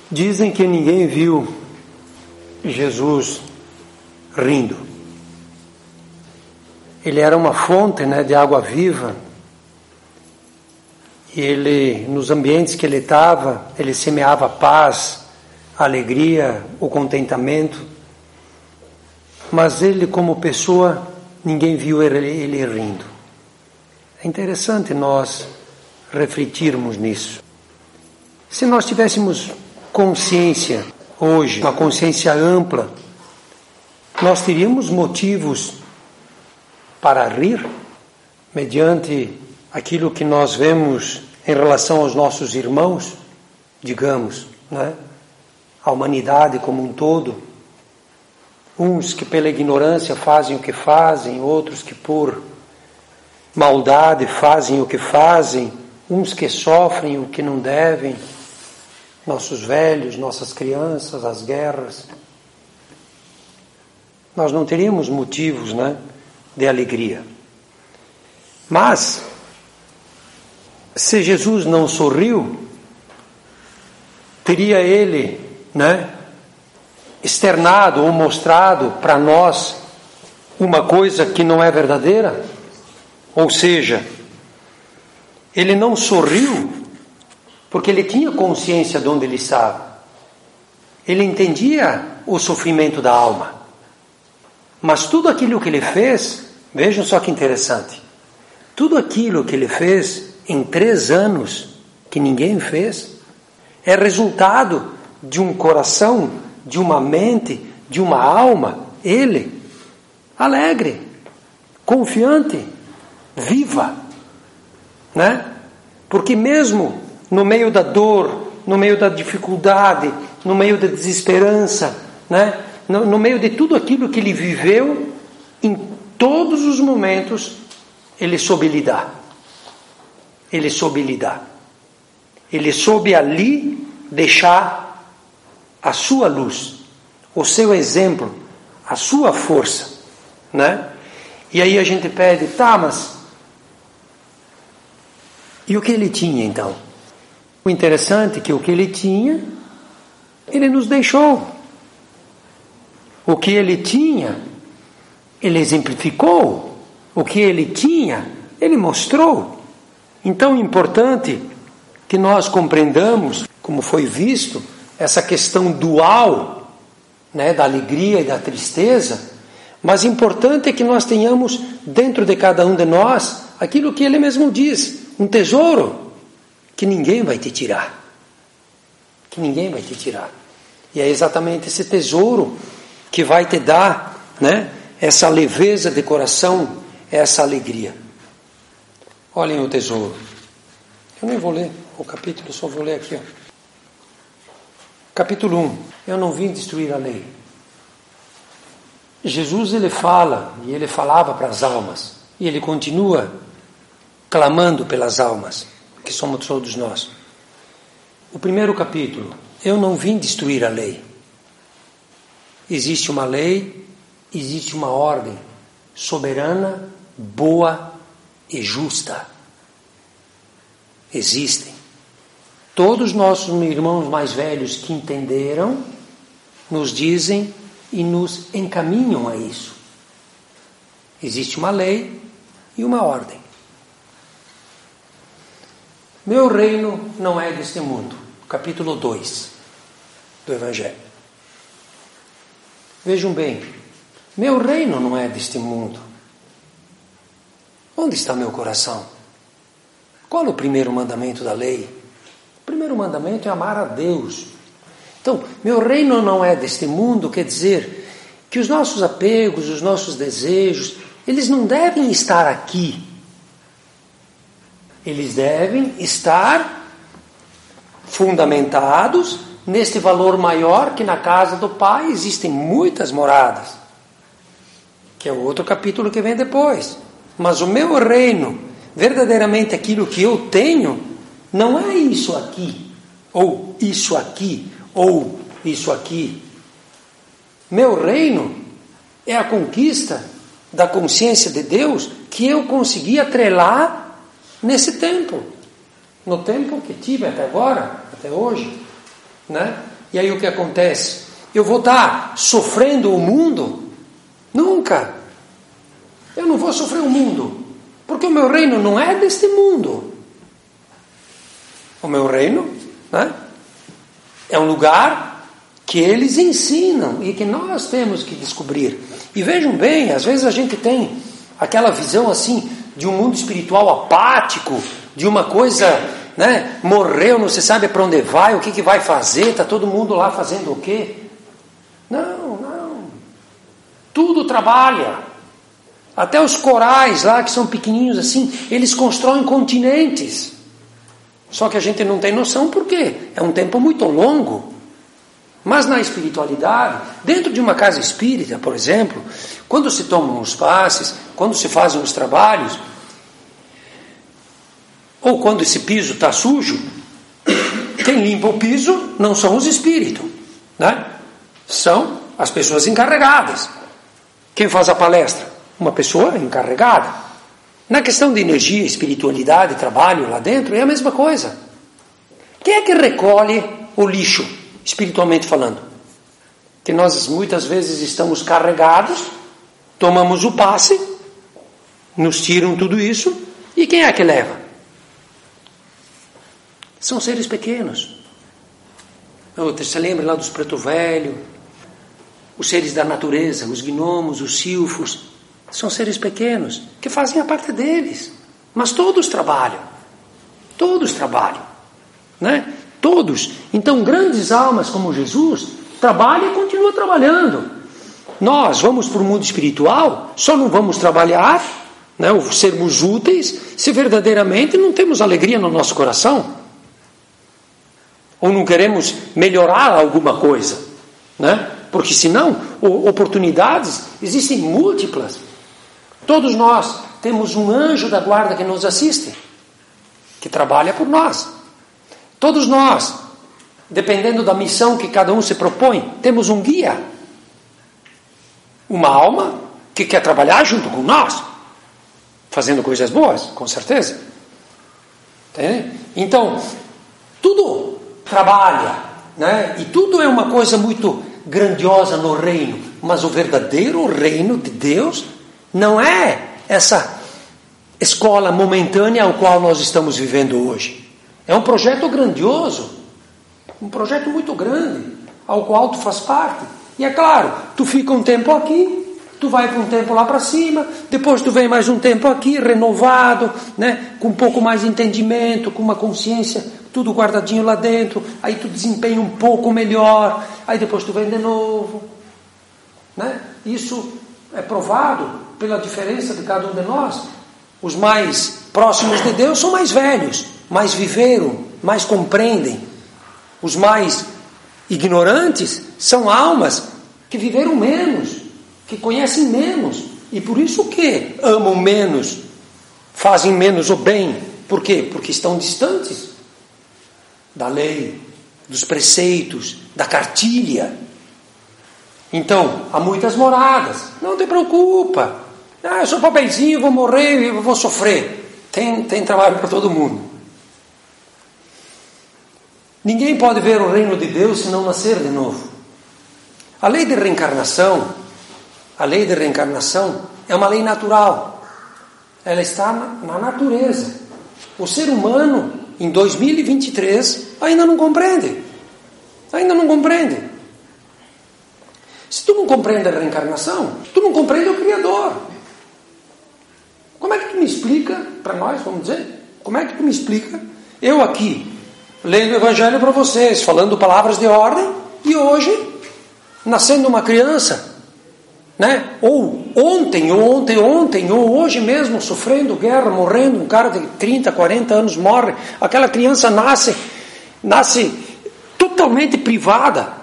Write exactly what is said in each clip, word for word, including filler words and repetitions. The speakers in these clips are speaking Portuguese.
Dizem que ninguém viu Jesus rindo. Ele era uma fonte, né, de água viva. E ele, nos ambientes que ele estava, ele semeava a paz, a alegria, o contentamento. Mas ele, como pessoa, ninguém viu ele, ele rindo. É interessante nós refletirmos nisso. Se nós tivéssemos consciência hoje, uma consciência ampla, nós teríamos motivos para rir, mediante aquilo que nós vemos em relação aos nossos irmãos, digamos, né? A humanidade como um todo, uns que pela ignorância fazem o que fazem, outros que por maldade fazem o que fazem, uns que sofrem o que não devem, nossos velhos, nossas crianças, as guerras. Nós não teríamos motivos, né, de alegria. Mas, se Jesus não sorriu, teria ele, né, externado ou mostrado para nós uma coisa que não é verdadeira? Ou seja, ele não sorriu porque ele tinha consciência de onde ele estava. Ele entendia o sofrimento da alma. Mas tudo aquilo que ele fez, vejam só que interessante, tudo aquilo que ele fez em três anos, que ninguém fez, é resultado de um coração, de uma mente, de uma alma, ele, alegre, confiante, viva, né? Porque mesmo no meio da dor, no meio da dificuldade, no meio da desesperança, né? no, no meio de tudo aquilo que ele viveu, em todos os momentos, ele soube lidar. Ele soube lidar. Ele soube ali deixar a sua luz, o seu exemplo, a sua força, né? E aí a gente pede, tá, mas e o que ele tinha então? O interessante é que o que ele tinha, ele nos deixou. O que ele tinha, ele exemplificou. O que ele tinha, ele mostrou. Então é importante que nós compreendamos, como foi visto, essa questão dual, né, da alegria e da tristeza, mas importante é que nós tenhamos dentro de cada um de nós aquilo que ele mesmo diz, um tesouro que ninguém vai te tirar. Que ninguém vai te tirar. E é exatamente esse tesouro que vai te dar, né, essa leveza de coração, essa alegria. Olhem o tesouro. Eu nem vou ler o capítulo, só vou ler aqui, ó. Capítulo um. Eu não vim destruir a lei. Jesus, ele fala, e ele falava para as almas, e ele continua clamando pelas almas, que somos todos nós. O primeiro capítulo, eu não vim destruir a lei. Existe uma lei, existe uma ordem soberana, boa e justa. Existem. Todos nossos irmãos mais velhos que entenderam, nos dizem e nos encaminham a isso. Existe uma lei e uma ordem. Meu reino não é deste mundo. Capítulo dois do Evangelho. Vejam bem, meu reino não é deste mundo. Onde está meu coração? Qual é o primeiro mandamento da lei? O primeiro mandamento é amar a Deus. Então, meu reino não é deste mundo, quer dizer que os nossos apegos, os nossos desejos, eles não devem estar aqui. Eles devem estar fundamentados neste valor maior que na casa do Pai existem muitas moradas, que é o outro capítulo que vem depois. Mas o meu reino, verdadeiramente aquilo que eu tenho, não é isso aqui, ou isso aqui, ou isso aqui. Meu reino é a conquista da consciência de Deus que eu consegui atrelar nesse tempo, no tempo que tive até agora, até hoje, né? E aí o que acontece? Eu vou estar sofrendo o mundo? Nunca. Eu não vou sofrer o mundo, porque o meu reino não é deste mundo. O meu reino, né, é um lugar que eles ensinam e que nós temos que descobrir. E vejam bem, às vezes a gente tem aquela visão assim de um mundo espiritual apático, de uma coisa, né, morreu, não se sabe para onde vai, o que, que vai fazer, está todo mundo lá fazendo o quê? Não, não. Tudo trabalha. Até os corais lá, que são pequenininhos assim, eles constroem continentes. Só que a gente não tem noção por quê? É um tempo muito longo. Mas na espiritualidade, dentro de uma casa espírita, por exemplo, quando se tomam os passes, quando se fazem os trabalhos, ou quando esse piso está sujo, quem limpa o piso não são os espíritos, né? São as pessoas encarregadas. Quem faz a palestra? Uma pessoa encarregada. Na questão de energia, espiritualidade, trabalho lá dentro, é a mesma coisa. Quem é que recolhe o lixo, espiritualmente falando? Que nós muitas vezes estamos carregados, tomamos o passe, nos tiram tudo isso, e quem é que leva? São seres pequenos. Você lembra lá dos preto velho, os seres da natureza, os gnomos, os silfos, são seres pequenos que fazem a parte deles, mas todos trabalham, todos trabalham, né? Todos. Então grandes almas como Jesus trabalham e continuam trabalhando. Nós vamos para o mundo espiritual, só não vamos trabalhar, né, ou sermos úteis, se verdadeiramente não temos alegria no nosso coração, ou não queremos melhorar alguma coisa, né? Porque senão oportunidades existem múltiplas. Todos nós temos um anjo da guarda que nos assiste, que trabalha por nós. Todos nós, dependendo da missão que cada um se propõe, temos um guia. Uma alma que quer trabalhar junto com nós, fazendo coisas boas, com certeza. Entende? Então, tudo trabalha, né? E tudo é uma coisa muito grandiosa no reino, mas o verdadeiro reino de Deus não é essa escola momentânea ao qual nós estamos vivendo hoje. É um projeto grandioso, um projeto muito grande, ao qual tu faz parte. E é claro, tu fica um tempo aqui, tu vai para um tempo lá para cima, depois tu vem mais um tempo aqui, renovado, né, com um pouco mais de entendimento, com uma consciência, tudo guardadinho lá dentro, aí tu desempenha um pouco melhor, aí depois tu vem de novo, né? Isso é provado pela diferença de cada um de nós. Os mais próximos de Deus são mais velhos, mais viveram, mais compreendem. Os mais ignorantes são almas que viveram menos, que conhecem menos, e por isso que amam menos, fazem menos o bem. Por quê? Porque estão distantes da lei, dos preceitos, da cartilha. Então, há muitas moradas. Não te preocupa. Ah, eu sou papelzinho, vou morrer e vou sofrer. Tem, tem trabalho para todo mundo. Ninguém pode ver o reino de Deus se não nascer de novo. A lei de reencarnação, a lei de reencarnação é uma lei natural. Ela está na, na natureza. O ser humano, em dois mil e vinte e três, ainda não compreende. Ainda não compreende. Se tu não compreende a reencarnação, tu não compreende o Criador. Como é que tu me explica, para nós, vamos dizer, como é que tu me explica, eu aqui, lendo o Evangelho para vocês, falando palavras de ordem, e hoje, nascendo uma criança, né? Ou ontem, ou ontem, ontem, ou hoje mesmo, sofrendo guerra, morrendo, um cara de trinta, quarenta anos morre, aquela criança nasce, nasce totalmente privada.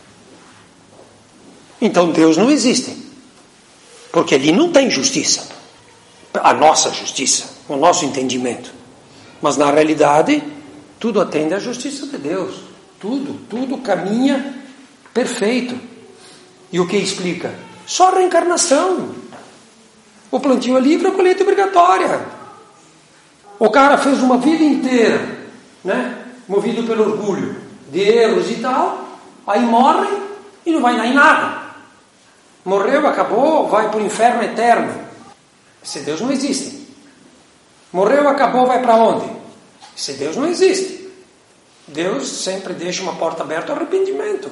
Então Deus não existe, porque ali não tem justiça, a nossa justiça, o nosso entendimento. Mas na realidade, tudo atende à justiça de Deus, tudo, tudo caminha perfeito. E o que explica? Só a reencarnação. O plantio é livre, a colheita é obrigatória. O cara fez uma vida inteira, né, movido pelo orgulho, de erros e tal, aí morre e não vai dar em nada. Morreu, acabou, vai para o inferno eterno. Esse Deus não existe. Morreu, acabou, vai para onde? Esse Deus não existe. Deus sempre deixa uma porta aberta ao arrependimento.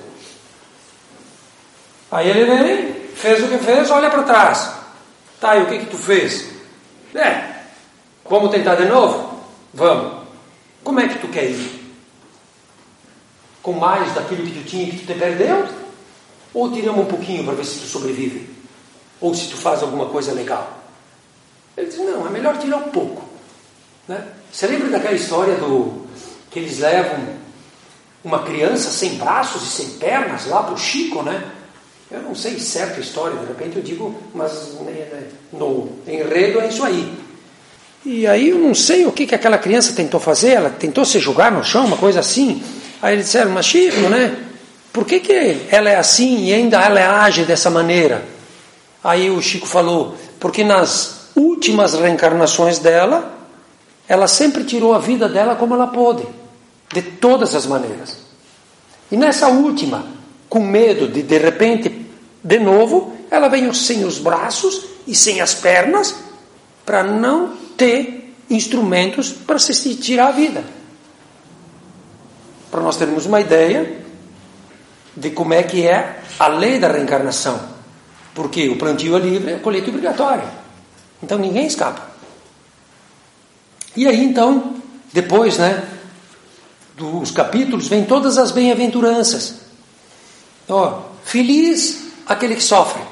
Aí ele vem, fez o que fez, olha para trás. Tá, e o que que tu fez? É, vamos tentar de novo? Vamos. Como é que tu quer ir? Com mais daquilo que tu tinha que tu te perdeu? Ou tiramos um pouquinho para ver se tu sobrevive? Ou se tu faz alguma coisa legal? Ele diz, não, é melhor tirar um pouco. Né? Você lembra daquela história do que eles levam uma criança sem braços e sem pernas lá para o Chico, né? Eu não sei certo a história, de repente eu digo, mas no enredo é isso aí. E aí eu não sei o que, que aquela criança tentou fazer, ela tentou se jogar no chão, uma coisa assim. Aí eles disseram, mas Chico, né? Por que, que ela é assim e ainda ela age dessa maneira? Aí o Chico falou, porque nas últimas reencarnações dela, ela sempre tirou a vida dela como ela pôde, de todas as maneiras. E nessa última, com medo de de repente, de novo, ela veio sem os braços e sem as pernas, para não ter instrumentos para se tirar a vida. Para nós termos uma ideia de como é que é a lei da reencarnação. Porque o plantio é livre, é colheita obrigatória. Então ninguém escapa. E aí então, depois, né, dos capítulos, vem todas as bem-aventuranças. Ó, feliz aquele que sofre.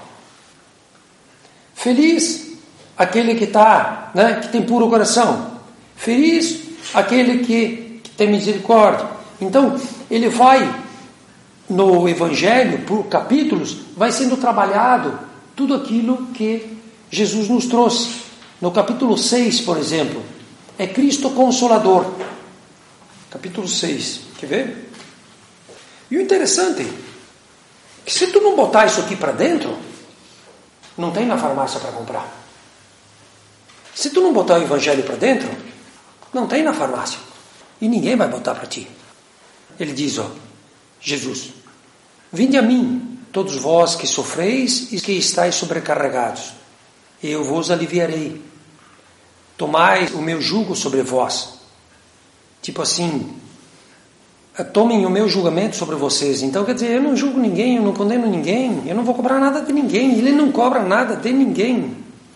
Feliz aquele que tá, né, que tem puro coração. Feliz aquele que, que tem misericórdia. Então, ele vai no Evangelho, por capítulos, vai sendo trabalhado tudo aquilo que Jesus nos trouxe. No capítulo seis, por exemplo, é Cristo Consolador. Capítulo seis, quer ver? E o interessante é que se tu não botar isso aqui para dentro, não tem na farmácia para comprar. Se tu não botar o Evangelho para dentro, não tem na farmácia. E ninguém vai botar para ti. Ele diz, ó, Jesus, vinde a mim, todos vós que sofreis e que estáis sobrecarregados, e eu vos aliviarei. Tomai o meu jugo sobre vós. Tipo assim, tomem o meu julgamento sobre vocês. Então quer dizer, eu não julgo ninguém, eu não condeno ninguém, eu não vou cobrar nada de ninguém, ele não cobra nada de ninguém.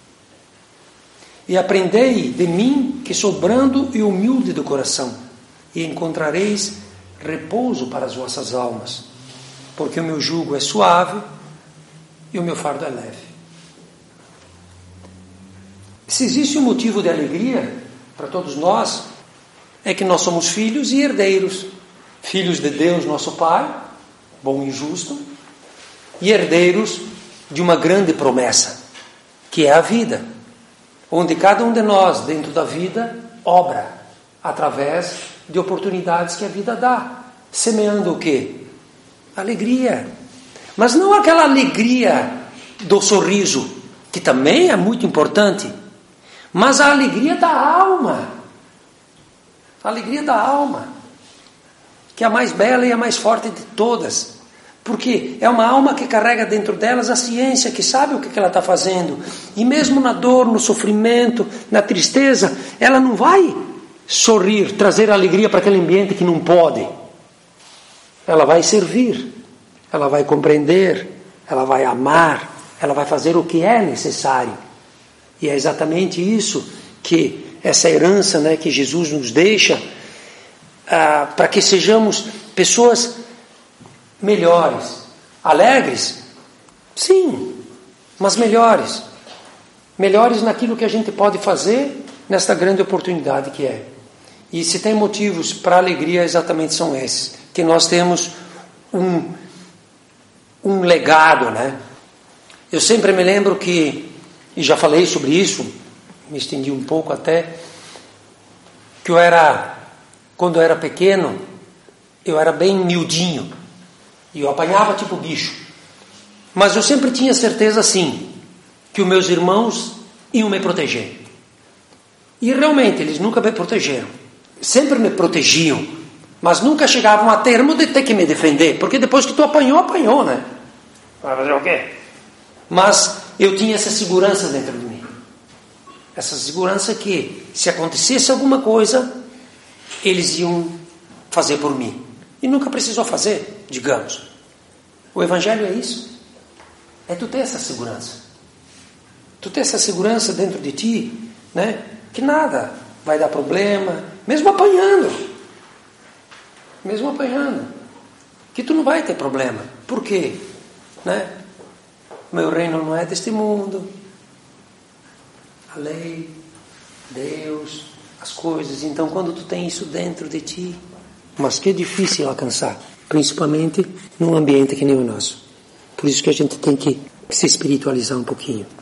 E aprendei de mim, que sou brando e humilde do coração, e encontrareis repouso para as vossas almas, porque o meu jugo é suave e o meu fardo é leve. Se existe um motivo de alegria para todos nós, é que nós somos filhos e herdeiros. Filhos de Deus, nosso Pai, bom e justo, e herdeiros de uma grande promessa, que é a vida, onde cada um de nós, dentro da vida, obra, através de oportunidades que a vida dá, semeando o quê? Alegria. Mas não aquela alegria do sorriso, que também é muito importante, mas a alegria da alma. A alegria da alma, que é a mais bela e a mais forte de todas, porque é uma alma que carrega dentro delas a ciência, que sabe o que ela está fazendo, e mesmo na dor, no sofrimento, na tristeza, ela não vai sorrir, trazer alegria para aquele ambiente que não pode. Ela vai servir, ela vai compreender, ela vai amar, ela vai fazer o que é necessário. E é exatamente isso que essa herança, né, que Jesus nos deixa, ah, para que sejamos pessoas melhores, alegres, sim, mas melhores, melhores naquilo que a gente pode fazer nesta grande oportunidade que é. E se tem motivos para alegria, exatamente são esses, que nós temos um, um legado, né? Eu sempre me lembro que, e já falei sobre isso, me estendi um pouco até, que eu era, quando eu era pequeno, eu era bem miudinho, e eu apanhava tipo bicho, mas eu sempre tinha certeza assim, que os meus irmãos iam me proteger, e realmente eles nunca me protegeram, sempre me protegiam, Mas nunca chegavam a termo de ter que me defender, porque depois que tu apanhou, apanhou, né? Vai fazer o quê? Mas eu tinha essa segurança dentro de mim. Essa segurança que, se acontecesse alguma coisa, eles iam fazer por mim. E nunca precisou fazer, digamos. O Evangelho é isso. É tu ter essa segurança. Tu ter essa segurança dentro de ti, né? Que nada vai dar problema, mesmo apanhando. Mesmo apanhando. Que tu não vai ter problema. Por quê? Né? Meu reino não é deste mundo. A lei, Deus, as coisas. Então, quando tu tem isso dentro de ti, mas que é difícil alcançar, principalmente num ambiente que nem o nosso. Por isso que a gente tem que se espiritualizar um pouquinho.